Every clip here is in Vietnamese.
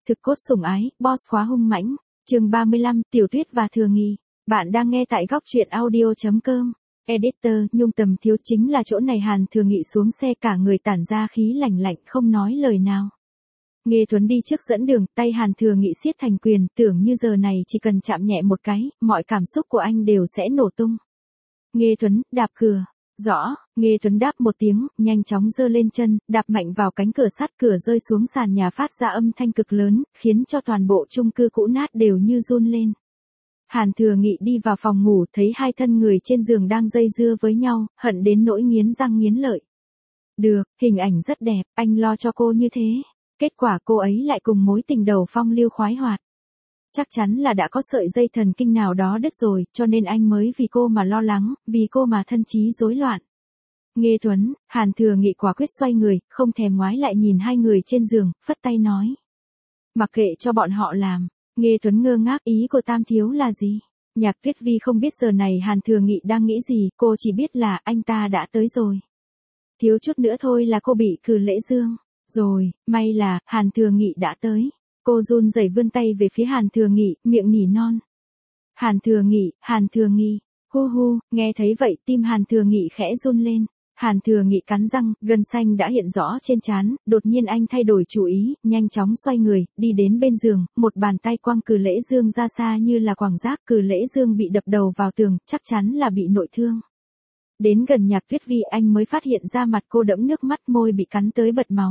Thực cốt sủng ái, boss khóa hung mãnh. Chương 35, Tiểu Tuyết và Thừa Nghi. Bạn đang nghe tại góc truyện audio.com. Editor, Nhung tầm thiếu chính là chỗ này. Hàn Thừa Nghị xuống xe, cả người tản ra khí lạnh lạnh, không nói lời nào. Nghê Tuấn đi trước dẫn đường, tay Hàn Thừa Nghị siết thành quyền, tưởng như giờ này chỉ cần chạm nhẹ một cái, mọi cảm xúc của anh đều sẽ nổ tung. Nghê Tuấn, đạp cửa. Rõ, Nghê Tuấn đáp một tiếng, nhanh chóng giơ lên chân, đạp mạnh vào cánh cửa sắt, cửa rơi xuống sàn nhà phát ra âm thanh cực lớn, khiến cho toàn bộ chung cư cũ nát đều như run lên. Hàn Thừa Nghị đi vào phòng ngủ, thấy hai thân người trên giường đang dây dưa với nhau, hận đến nỗi nghiến răng nghiến lợi. Được, hình ảnh rất đẹp, anh lo cho cô như thế. Kết quả cô ấy lại cùng mối tình đầu phong lưu khoái hoạt. Chắc chắn là đã có sợi dây thần kinh nào đó đứt rồi, cho nên anh mới vì cô mà lo lắng, vì cô mà thân trí rối loạn. Nghê Tuấn, Hàn Thừa Nghị quả quyết xoay người, không thèm ngoái lại nhìn hai người trên giường, phất tay nói. Mặc kệ cho bọn họ làm. Nghê Tuấn ngơ ngác, ý của Tam Thiếu là gì? Nhạc Tuyết Vi không biết giờ này Hàn Thừa Nghị đang nghĩ gì, cô chỉ biết là anh ta đã tới rồi. Thiếu chút nữa thôi là cô bị cử lễ dương. Rồi, may là, Hàn Thừa Nghị đã tới. Cô run rẩy vươn tay về phía Hàn Thừa Nghị, miệng nỉ non. Hàn Thừa Nghị, hu hu, nghe thấy vậy tim Hàn Thừa Nghị khẽ run lên. Hàn Thừa Nghị cắn răng, gân xanh đã hiện rõ trên trán, đột nhiên anh thay đổi chủ ý, nhanh chóng xoay người, đi đến bên giường, một bàn tay quăng cử lễ dương ra xa như là quảng giác, cử lễ dương bị đập đầu vào tường, chắc chắn là bị nội thương. Đến gần Nhạc Tuyết Vi anh mới phát hiện ra mặt cô đẫm nước mắt, môi bị cắn tới bật máu.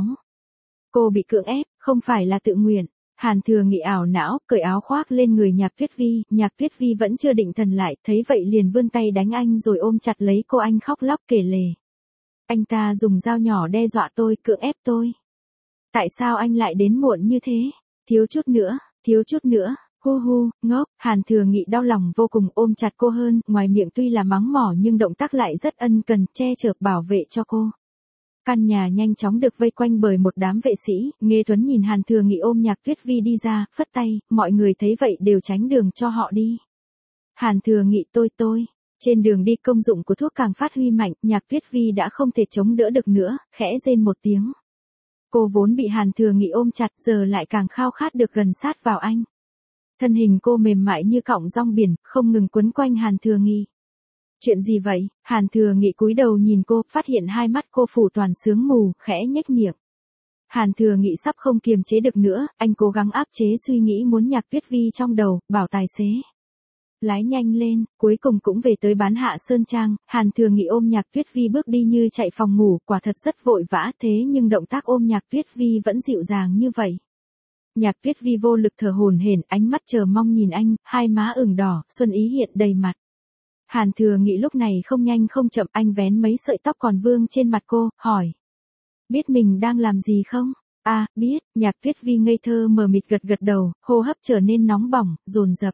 Cô bị cưỡng ép, không phải là tự nguyện. Hàn Thừa Nghị ảo não, cởi áo khoác lên người Nhạc Tuyết Vi vẫn chưa định thần lại, thấy vậy liền vươn tay đánh anh rồi ôm chặt lấy cô, anh khóc lóc kể lể. Anh ta dùng dao nhỏ đe dọa tôi, cưỡng ép tôi. Tại sao anh lại đến muộn như thế? Thiếu chút nữa, hu hu, ngốc. Hàn Thừa Nghị đau lòng vô cùng, ôm chặt cô hơn, ngoài miệng tuy là mắng mỏ nhưng động tác lại rất ân cần, che chở bảo vệ cho cô. Căn nhà nhanh chóng được vây quanh bởi một đám vệ sĩ, Nghê Tuấn nhìn Hàn Thừa Nghị ôm Nhạc Tuyết Vi đi ra, phất tay, mọi người thấy vậy đều tránh đường cho họ đi. Hàn Thừa Nghị tôi. Trên đường đi công dụng của thuốc càng phát huy mạnh, Nhạc Tuyết Vi đã không thể chống đỡ được nữa, khẽ rên một tiếng. Cô vốn bị Hàn Thừa Nghị ôm chặt, giờ lại càng khao khát được gần sát vào anh. Thân hình cô mềm mại như cọng rong biển, không ngừng quấn quanh Hàn Thừa Nghị. Chuyện gì vậy? Hàn Thừa Nghị cúi đầu nhìn cô, phát hiện hai mắt cô phủ toàn sương mù, khẽ nhếch miệng. Hàn Thừa Nghị sắp không kiềm chế được nữa, anh cố gắng áp chế suy nghĩ muốn Nhạc Tuyết Vi trong đầu, bảo tài xế lái nhanh lên, cuối cùng cũng về tới Bán Hạ Sơn Trang. Hàn Thừa Nghị ôm Nhạc Tuyết Vi bước đi như chạy phòng ngủ, quả thật rất vội vã, thế nhưng động tác ôm Nhạc Tuyết Vi vẫn dịu dàng như vậy. Nhạc Tuyết Vi vô lực thở hổn hển, ánh mắt chờ mong nhìn anh, hai má ửng đỏ, xuân ý hiện đầy mặt. Hàn Thừa Nghị lúc này không nhanh không chậm, anh vén mấy sợi tóc còn vương trên mặt cô, hỏi. Biết mình đang làm gì không? À, biết. Nhạc Tuyết Vi ngây thơ mờ mịt gật đầu, hô hấp trở nên nóng bỏng, dồn dập.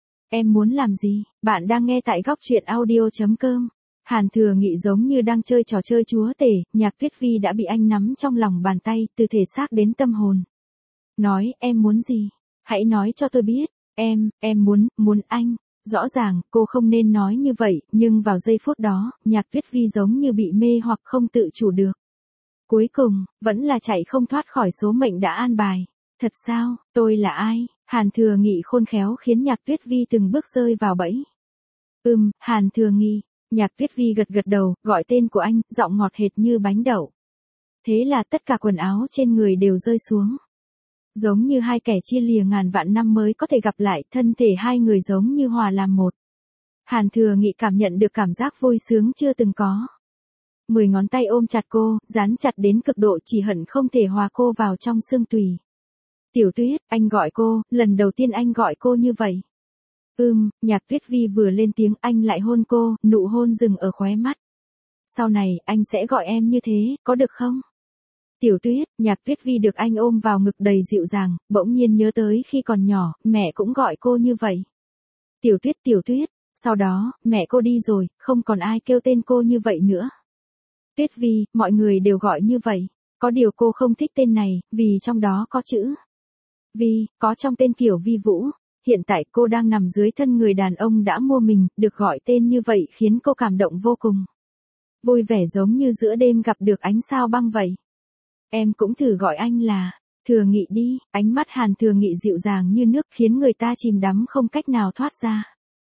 Em muốn làm gì? Bạn đang nghe tại góc truyện audio.com. Hàn Thừa Nghị giống như đang chơi trò chơi chúa tể, Nhạc Tuyết Vi đã bị anh nắm trong lòng bàn tay, từ thể xác đến tâm hồn. Nói, em muốn gì? Hãy nói cho tôi biết. Em muốn anh. Rõ ràng, cô không nên nói như vậy, nhưng vào giây phút đó, Nhạc Tuyết Vi giống như bị mê hoặc không tự chủ được. Cuối cùng, vẫn là chạy không thoát khỏi số mệnh đã an bài. Thật sao, tôi là ai? Hàn Thừa Nghị khôn khéo khiến Nhạc Tuyết Vi từng bước rơi vào bẫy. Hàn Thừa Nghị. Nhạc Tuyết Vi gật đầu, gọi tên của anh, giọng ngọt hệt như bánh đậu. Thế là tất cả quần áo trên người đều rơi xuống. Giống như hai kẻ chia lìa ngàn vạn năm mới có thể gặp lại, thân thể hai người giống như hòa làm một. Hàn Thừa Nghị cảm nhận được cảm giác vui sướng chưa từng có. 10 ngón tay ôm chặt cô, dán chặt đến cực độ, chỉ hận không thể hòa cô vào trong xương tủy. Tiểu Tuyết, anh gọi cô, lần đầu tiên anh gọi cô như vậy. Nhạc Tuyết Vi vừa lên tiếng, anh lại hôn cô, nụ hôn dừng ở khóe mắt. Sau này, anh sẽ gọi em như thế, có được không? Tiểu Tuyết, Nhạc Tuyết Vi được anh ôm vào ngực đầy dịu dàng, bỗng nhiên nhớ tới khi còn nhỏ, mẹ cũng gọi cô như vậy. Tiểu Tuyết, sau đó, mẹ cô đi rồi, không còn ai kêu tên cô như vậy nữa. Tuyết Vi, mọi người đều gọi như vậy. Có điều cô không thích tên này, vì trong đó có chữ Vi, có trong tên kiểu Vi Vũ. Hiện tại cô đang nằm dưới thân người đàn ông đã mua mình, được gọi tên như vậy khiến cô cảm động vô cùng. Vui vẻ giống như giữa đêm gặp được ánh sao băng vậy. Em cũng thử gọi anh là Thừa Nghị đi, ánh mắt Hàn Thừa Nghị dịu dàng như nước khiến người ta chìm đắm không cách nào thoát ra.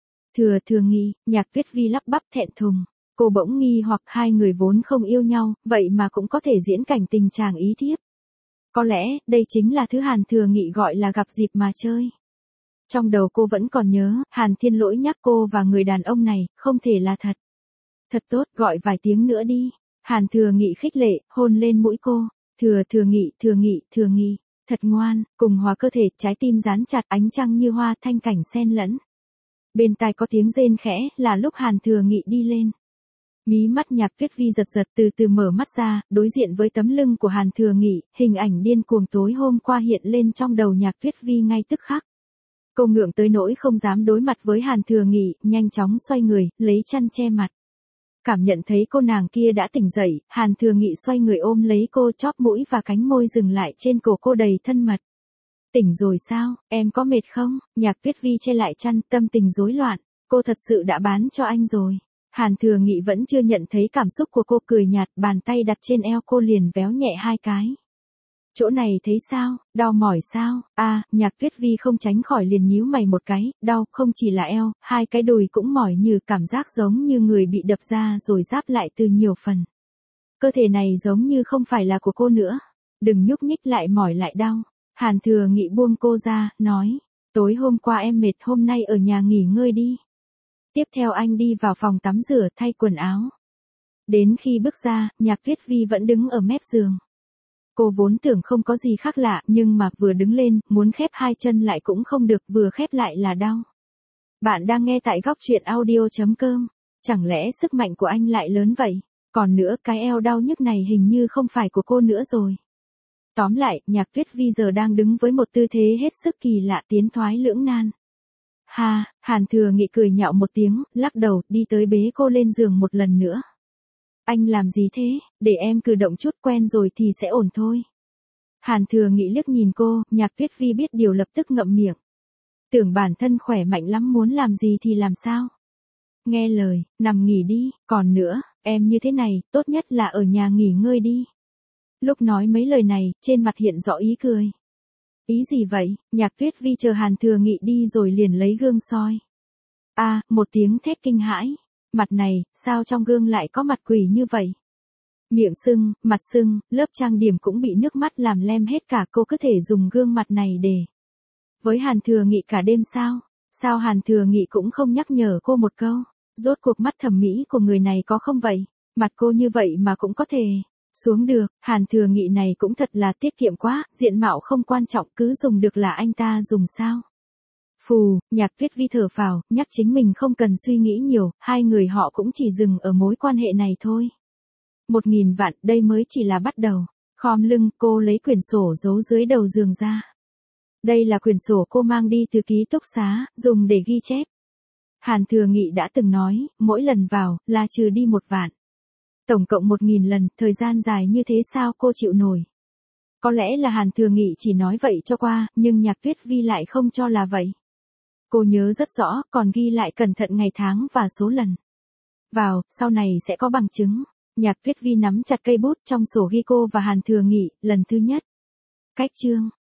Thừa Nghị, Nhạc Tuyết Vi lắp bắp thẹn thùng. Cô bỗng nghi hoặc hai người vốn không yêu nhau, vậy mà cũng có thể diễn cảnh tình chàng ý thiếp. Có lẽ, đây chính là thứ Hàn Thừa Nghị gọi là gặp dịp mà chơi. Trong đầu cô vẫn còn nhớ, Hàn Thiên Lỗi nhắc cô và người đàn ông này, không thể là thật. Thật tốt, gọi vài tiếng nữa đi. Hàn Thừa Nghị khích lệ, hôn lên mũi cô. Thừa Nghị, thật ngoan, cùng hòa cơ thể, trái tim dán chặt, ánh trăng như hoa, thanh cảnh xen lẫn. Bên tai có tiếng rên khẽ, là lúc Hàn Thừa Nghị đi lên. Mí mắt Nhạc Tuyết Vi giật giật từ từ mở mắt ra, đối diện với tấm lưng của Hàn Thừa Nghị, hình ảnh điên cuồng tối hôm qua hiện lên trong đầu Nhạc Tuyết Vi ngay tức khắc. Cô ngượng tới nỗi không dám đối mặt với Hàn Thừa Nghị, nhanh chóng xoay người, lấy chăn che mặt. Cảm nhận thấy cô nàng kia đã tỉnh dậy, Hàn Thừa Nghị xoay người ôm lấy cô, chóp mũi và cánh môi dừng lại trên cổ cô đầy thân mật. Tỉnh rồi sao, em có mệt không? Nhạc Tuyết Vi che lại chăn, tâm tình rối loạn. Cô thật sự đã bán cho anh rồi. Hàn Thừa Nghị vẫn chưa nhận thấy cảm xúc của cô, cười nhạt, bàn tay đặt trên eo cô liền véo nhẹ hai cái. Chỗ này thấy sao, đau mỏi sao? Nhạc Tuyết Vi không tránh khỏi liền nhíu mày một cái, đau không chỉ là eo, hai cái đùi cũng mỏi, như cảm giác giống như người bị đập ra rồi ráp lại từ nhiều phần. Cơ thể này giống như không phải là của cô nữa. Đừng nhúc nhích, lại mỏi lại đau. Hàn Thừa Nghị buông cô ra, nói, tối hôm qua em mệt, hôm nay ở nhà nghỉ ngơi đi. Tiếp theo anh đi vào phòng tắm rửa, thay quần áo. Đến khi bước ra, Nhạc Tuyết Vi vẫn đứng ở mép giường. Cô vốn tưởng không có gì khác lạ, nhưng mà vừa đứng lên, muốn khép hai chân lại cũng không được, vừa khép lại là đau. Bạn đang nghe tại góc truyện audio.com. Chẳng lẽ sức mạnh của anh lại lớn vậy? Còn nữa, cái eo đau nhức này hình như không phải của cô nữa rồi. Tóm lại, Nhạc Tuyết Vi giờ đang đứng với một tư thế hết sức kỳ lạ, tiến thoái lưỡng nan. Hàn Thừa Nghị cười nhạo một tiếng, lắc đầu, đi tới bế cô lên giường một lần nữa. Anh làm gì thế, để em cử động chút, quen rồi thì sẽ ổn thôi. Hàn Thừa Nghị liếc nhìn cô, Nhạc Tuyết Vi biết điều lập tức ngậm miệng. Tưởng bản thân khỏe mạnh lắm, muốn làm gì thì làm sao. Nghe lời, nằm nghỉ đi, còn nữa, em như thế này, tốt nhất là ở nhà nghỉ ngơi đi. Lúc nói mấy lời này, trên mặt hiện rõ ý cười. Ý gì vậy? Nhạc Tuyết Vi chờ Hàn Thừa Nghị đi rồi liền lấy gương soi. Một tiếng thét kinh hãi. Mặt này, sao trong gương lại có mặt quỷ như vậy? Miệng sưng, mặt sưng, lớp trang điểm cũng bị nước mắt làm lem hết cả, cô cứ thể dùng gương mặt này để với Hàn Thừa Nghị cả đêm sao? Sao Hàn Thừa Nghị cũng không nhắc nhở cô một câu? Rốt cuộc mắt thẩm mỹ của người này có không vậy? Mặt cô như vậy mà cũng có thể xuống được. Hàn Thừa Nghị này cũng thật là tiết kiệm quá, diện mạo không quan trọng, cứ dùng được là anh ta dùng sao? Phù, Nhạc Tuyết Vi thở phào, nhắc chính mình không cần suy nghĩ nhiều, hai người họ cũng chỉ dừng ở mối quan hệ này thôi. 1000 vạn, đây mới chỉ là bắt đầu. Khom lưng, cô lấy quyển sổ giấu dưới đầu giường ra. Đây là quyển sổ cô mang đi từ ký túc xá, dùng để ghi chép. Hàn Thừa Nghị đã từng nói, mỗi lần vào, là trừ đi 1 vạn. Tổng cộng 1000 lần, thời gian dài như thế sao cô chịu nổi. Có lẽ là Hàn Thừa Nghị chỉ nói vậy cho qua, nhưng Nhạc Tuyết Vi lại không cho là vậy. Cô nhớ rất rõ, còn ghi lại cẩn thận ngày tháng và số lần vào, sau này sẽ có bằng chứng. Nhạc Tuyết Vi nắm chặt cây bút, trong sổ ghi cô và Hàn Thừa Nghị, lần thứ nhất. Cách chương.